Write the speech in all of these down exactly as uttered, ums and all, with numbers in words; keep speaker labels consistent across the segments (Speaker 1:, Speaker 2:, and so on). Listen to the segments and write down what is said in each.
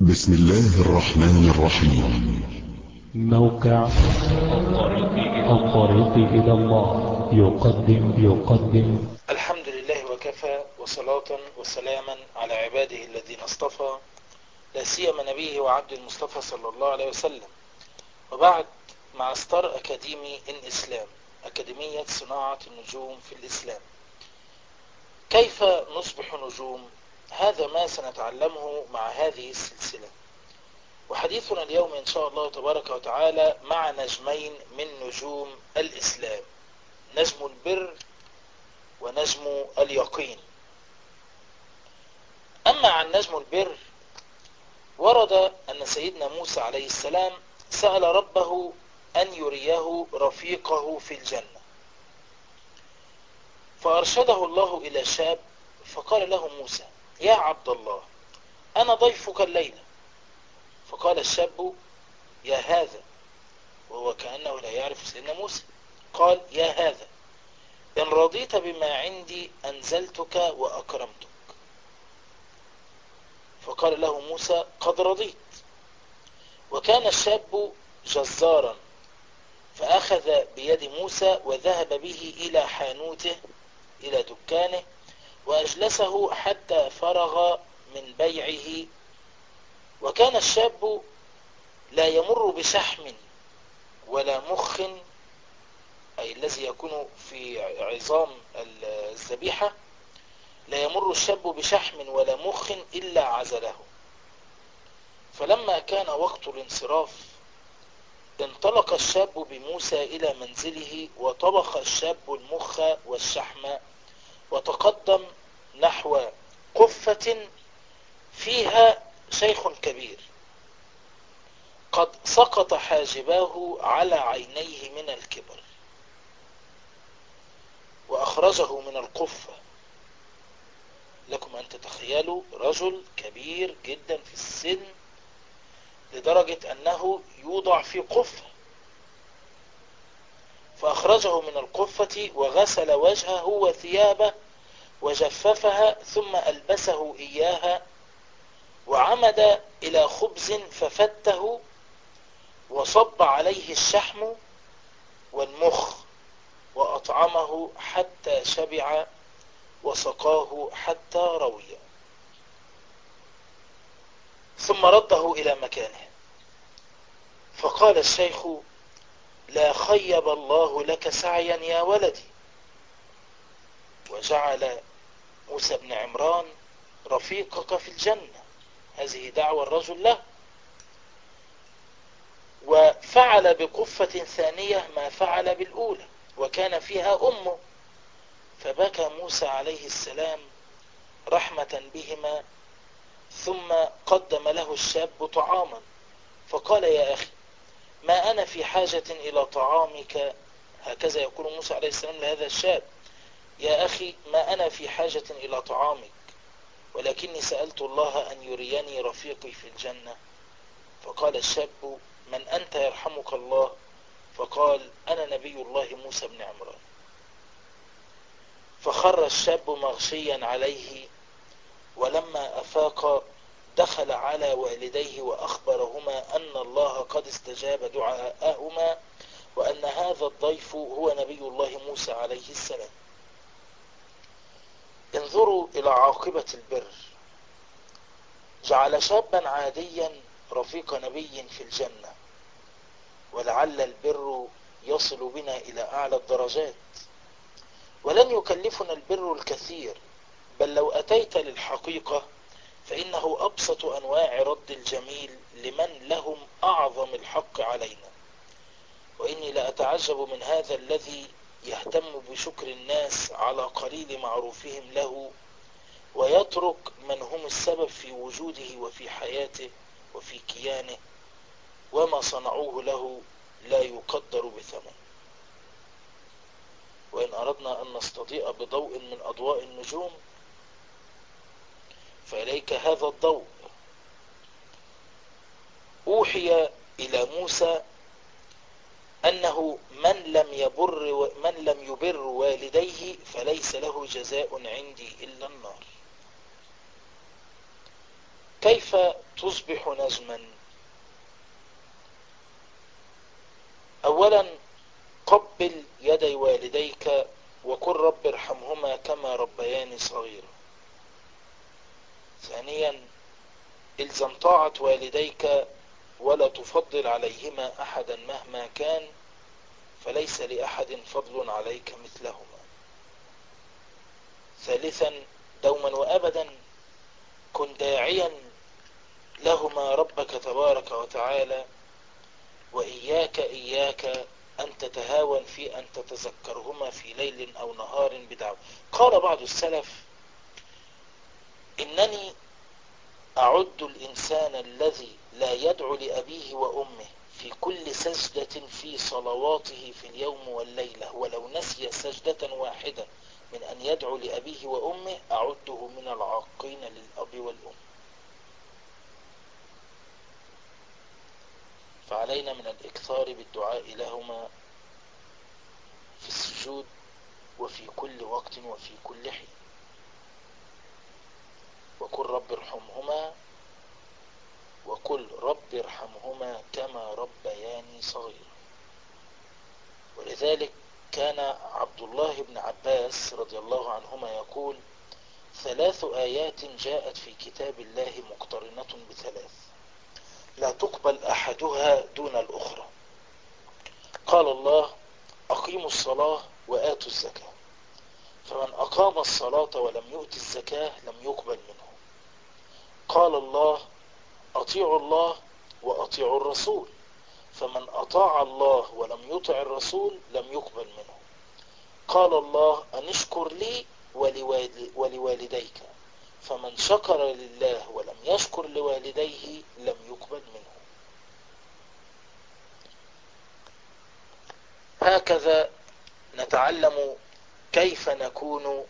Speaker 1: بسم الله الرحمن الرحيم.
Speaker 2: موقع الطريق إلى الله يقدم يقدم
Speaker 3: الحمد لله وكفى، وصلاة وسلاما على عباده الذين اصطفى، لا سيما نبيه وعبد المصطفى صلى الله عليه وسلم. وبعد، مع ستار أكاديمي إن إسلام، أكاديمية صناعة النجوم في الإسلام. كيف نصبح نجوم؟ هذا ما سنتعلمه مع هذه السلسلة، وحديثنا اليوم إن شاء الله تبارك وتعالى مع نجمين من نجوم الإسلام، نجم البر ونجم اليقين. أما عن نجم البر، ورد أن سيدنا موسى عليه السلام سأل ربه أن يريه رفيقه في الجنة، فأرشده الله إلى شاب فقال له موسى: يا عبد الله، أنا ضيفك الليلة. فقال الشاب: يا هذا، وهو كأنه لا يعرف سيدنا موسى. قال: يا هذا، إن رضيت بما عندي أنزلتك وأكرمتك. فقال له موسى: قد رضيت. وكان الشاب جزارا، فأخذ بيد موسى وذهب به إلى حانوته، إلى دكانه، وأجلسه حتى فرغ من بيعه. وكان الشاب لا يمر بشحم ولا مخ، أي الذي يكون في عظام الذبيحة، لا يمر الشاب بشحم ولا مخ إلا عزله. فلما كان وقت الانصراف انطلق الشاب بموسى إلى منزله، وطبخ الشاب المخ والشحم، وتقدم نحو قفة فيها شيخ كبير قد سقط حاجباه على عينيه من الكبر، وأخرجه من القفة. لكم أن تتخيلوا رجل كبير جدا في السن لدرجة أنه يوضع في قفة، فأخرجه من القفة وغسل وجهه وثيابه وجففها، ثم ألبسه إياها، وعمد إلى خبز ففته وصب عليه الشحم والمخ، وأطعمه حتى شبع، وسقاه حتى روي، ثم رده إلى مكانه. فقال الشيخ: لا خيب الله لك سعيا يا ولدي. وجعل موسى بن عمران رفيقك في الجنة، هذه دعوة الرجل له. وفعل بقفة ثانية ما فعل بالأولى، وكان فيها أمه، فبكى موسى عليه السلام رحمة بهما، ثم قدم له الشاب طعاما، فقال: يا أخي، ما أنا في حاجة إلى طعامك. هكذا يقول موسى عليه السلام لهذا الشاب: يا أخي، ما أنا في حاجة إلى طعامك، ولكني سألت الله أن يريني رفيقي في الجنة. فقال الشاب: من أنت يرحمك الله؟ فقال: أنا نبي الله موسى بن عمران. فخر الشاب مغشيا عليه، ولما أفاق دخل على والديه وأخبرهما أن الله قد استجاب دعاءهما، وأن هذا الضيف هو نبي الله موسى عليه السلام. انظروا إلى عاقبة البر، جعل شابا عاديا رفيق نبي في الجنة. ولعل البر يصل بنا إلى أعلى الدرجات، ولن يكلفنا البر الكثير، بل لو أتيت للحقيقة فإنه أبسط أنواع رد الجميل لمن لهم أعظم الحق علينا. وإني لأتعجب من هذا الذي يهتم بشكر الناس على قليل معروفهم له، ويترك من هم السبب في وجوده وفي حياته وفي كيانه، وما صنعوه له لا يقدر بثمن. وإن أردنا أن نستضيء بضوء من أضواء النجوم، فإليك هذا الضوء. أوحي إلى موسى أنه من لم يبر من لم يبر والديه فليس له جزاء عندي إلا النار. كيف تصبح نجما؟ أولا قبل يدي والديك وقل رب ارحمهما كما ربياني صغيرا. ثانيا الزم طاعة والديك ولا تفضل عليهما أحدا مهما كان، فليس لأحد فضل عليك مثلهما. ثالثا دوما وأبدا كن داعيا لهما ربك تبارك وتعالى، وإياك إياك أن تتهاون في أن تتذكرهما في ليل أو نهار بدعوة. قال بعض السلف: إنني أعد الإنسان الذي لا يدعو لأبيه وأمه في كل سجدة في صلواته في اليوم والليلة ولو نسي سجدة واحدة من أن يدعو لأبيه وأمه، أعده من العاقين للأب والأم. فعلينا من الإكثار بالدعاء لهما في السجود وفي كل وقت وفي كل حين. وقل رب ارحمهما وقل رب ارحمهما كما ربياني صغيرا. ولذلك كان عبد الله بن عباس رضي الله عنهما يقول: ثلاث آيات جاءت في كتاب الله مقترنة بثلاث لا تقبل أحدها دون الأخرى. قال الله: أقيموا الصلاة وآتوا الزكاة، فمن أقام الصلاة ولم يؤت الزكاة لم يقبل منه. قال الله: أطيعوا الله وأطيعوا الرسول، فمن أطاع الله ولم يطع الرسول لم يقبل منه. قال الله: أن اشكر لي ولوالديك، فمن شكر لله ولم يشكر لوالديه لم يقبل منه. هكذا نتعلم كيف نكون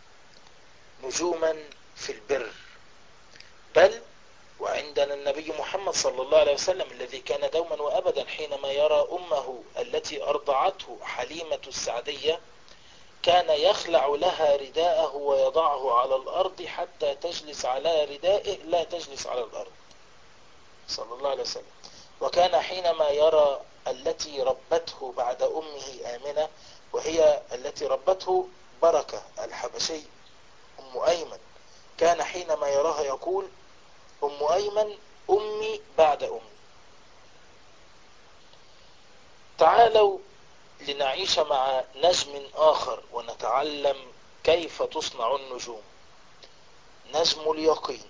Speaker 3: نجوما في البر. بل وعندنا النبي محمد صلى الله عليه وسلم الذي كان دوما وأبدا حينما يرى أمه التي أرضعته حليمة السعدية كان يخلع لها رداءه ويضعه على الأرض حتى تجلس على ردائه لا تجلس على الأرض صلى الله عليه وسلم. وكان حينما يرى التي ربته بعد أمه آمنة وهي التي ربته بركة الحبشي أم أيمن، كان حينما يراها يقول: أم أيمن أمي بعد أمي. تعالوا لنعيش مع نجم آخر ونتعلم كيف تصنع النجوم. نجم اليقين.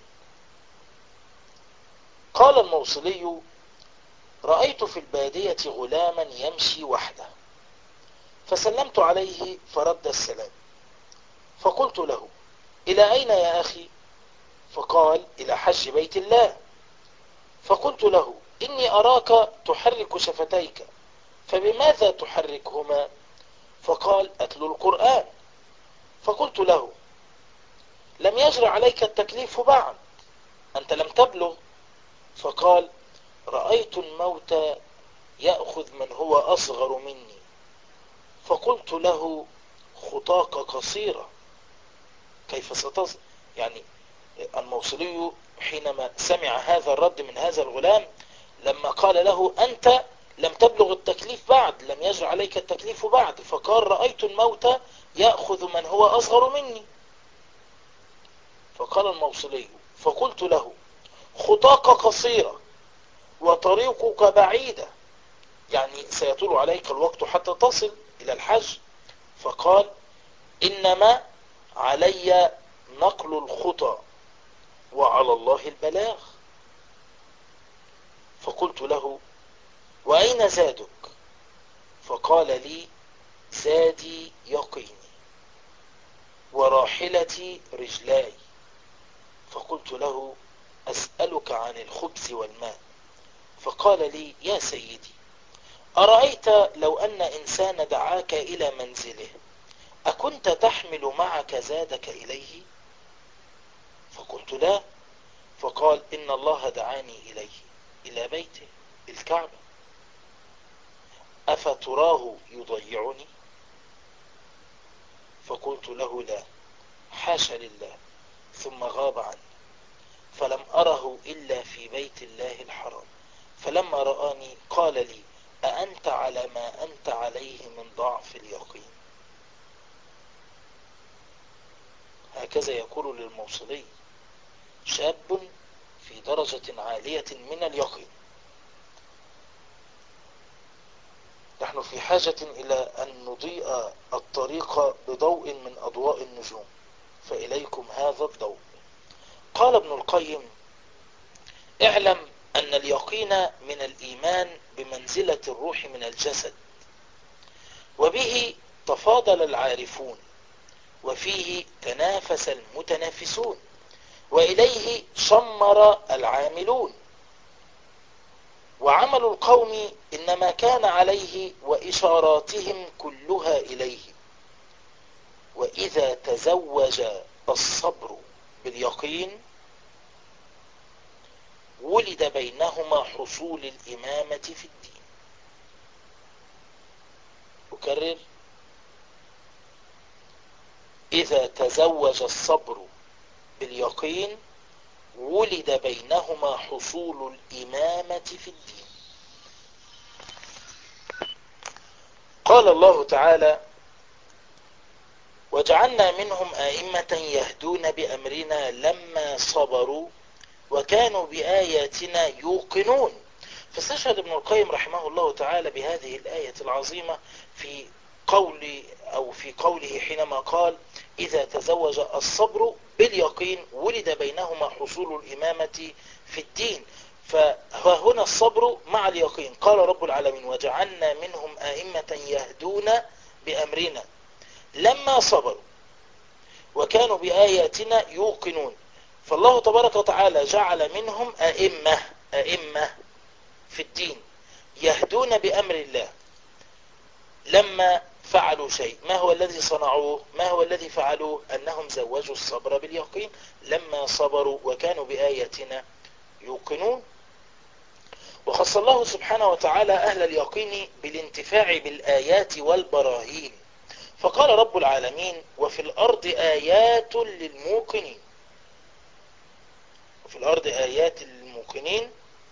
Speaker 3: قال الموصلي: رأيت في البادية غلاما يمشي وحده، فسلمت عليه فرد السلام، فقلت له: إلى أين يا أخي؟ فقال: إلى حج بيت الله. فقلت له: إني أراك تحرك شفتيك، فبماذا تحركهما؟ فقال: أتلو القرآن. فقلت له: لم يجر عليك التكليف بعد، أنت لم تبلغ. فقال: رأيت الموت يأخذ من هو أصغر مني. فقلت له: خطاك قصيرة، كيف ستصل؟ يعني الموصلي حينما سمع هذا الرد من هذا الغلام لما قال له: أنت لم تبلغ التكليف بعد، لم يجر عليك التكليف بعد، فقال: رأيت الموت يأخذ من هو أصغر مني. فقال الموصلي: فقلت له: خطاك قصيرة وطريقك بعيدة، يعني سيطول عليك الوقت حتى تصل إلى الحج. فقال: إنما علي نقل الخطى وعلى الله البلاغ. فقلت له: وأين زادك؟ فقال لي: زادي يقيني وراحلتي رجلاي. فقلت له: أسألك عن الخبز والماء. فقال لي: يا سيدي، أرأيت لو أن إنسان دعاك إلى منزله أكنت تحمل معك زادك إليه؟ فقلت: لا. فقال: إن الله دعاني إليه، إلى بيته الكعبة، أفتراه يضيعني؟ فقلت له: لا، حاشا لله. ثم غاب عني. فلم أره إلا في بيت الله الحرام، فلما رآني قال لي: أأنت على ما أنت عليه من ضعف اليقين؟ هكذا يقول للموصلي شاب في درجة عالية من اليقين. نحن في حاجة إلى أن نضيء الطريق بضوء من أضواء النجوم، فإليكم هذا الضوء. قال ابن القيم: اعلم أن اليقين من الإيمان بمنزلة الروح من الجسد، وبه تفاضل العارفون، وفيه تنافس المتنافسون، وإليه شمر العاملون، وعمل القوم إنما كان عليه وإشاراتهم كلها إليه. وإذا تزوج الصبر باليقين ولد بينهما حصول الإمامة في الدين. أكرر: إذا تزوج الصبر باليقين ولد بينهما حصول الإمامة في الدين. قال الله تعالى: وجعلنا منهم أئمة يهدون بأمرنا لما صبروا وكانوا بآياتنا يوقنون. فاستشهد ابن القيم رحمه الله تعالى بهذه الآية العظيمة في قول أو في قوله حينما قال: إذا تزوج الصبر باليقين ولد بينهما حصول الإمامة في الدين. فهنا الصبر مع اليقين. قال رب العالمين: وجعلنا منهم أئمة يهدون بأمرنا لما صبروا وكانوا بآياتنا يوقنون. فالله تبارك وتعالى جعل منهم أئمة أئمة في الدين يهدون بأمر الله لما فعلوا شيء. ما هو الذي صنعوه؟ ما هو الذي فعلوه؟ أنهم زوجوا الصبر باليقين لما صبروا وكانوا بآياتنا يوقنون. وخص الله سبحانه وتعالى أهل اليقين بالانتفاع بالآيات والبراهين، فقال رب العالمين: وفي الأرض آيات للموقنين. وفي الأرض آيات للموقنين.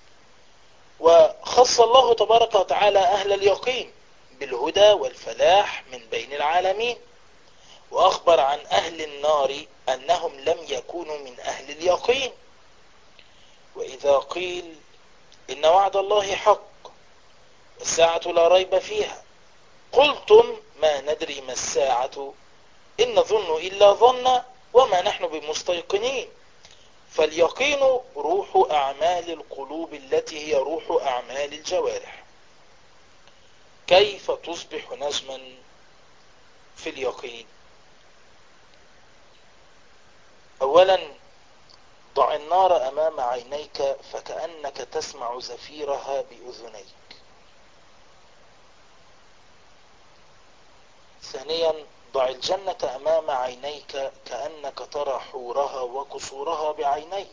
Speaker 3: وخص الله تبارك وتعالى أهل اليقين بالهدى والفلاح من بين العالمين، وأخبر عن أهل النار أنهم لم يكونوا من أهل اليقين. وإذا قيل إن وعد الله حق والساعة لا ريب فيها قلتم ما ندري ما الساعة إن نظن إلا ظنا وما نحن بمستيقنين. فاليقين روح أعمال القلوب التي هي روح أعمال الجوارح. كيف تصبح نجما في اليقين؟ أولا، ضع النار أمام عينيك فكأنك تسمع زفيرها بأذنيك. ثانيا، ضع الجنة أمام عينيك كأنك ترى حورها وقصورها بعينيك.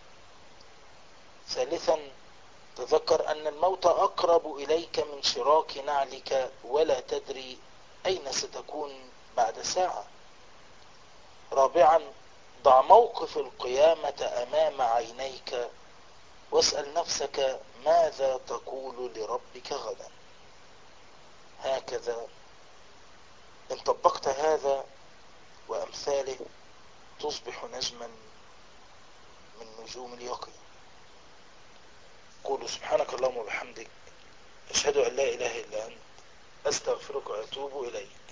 Speaker 3: ثالثا، تذكر أن الموت أقرب إليك من شراك نعلك ولا تدري أين ستكون بعد ساعة. رابعا، ضع موقف القيامة أمام عينيك واسأل نفسك ماذا تقول لربك غدا. هكذا إن طبقت هذا وأمثاله تصبح نجما من نجوم اليقين. قولوا سبحانك اللهم وبحمدك أشهد أن لا إله إلا أنت أستغفرك وأتوب إليك.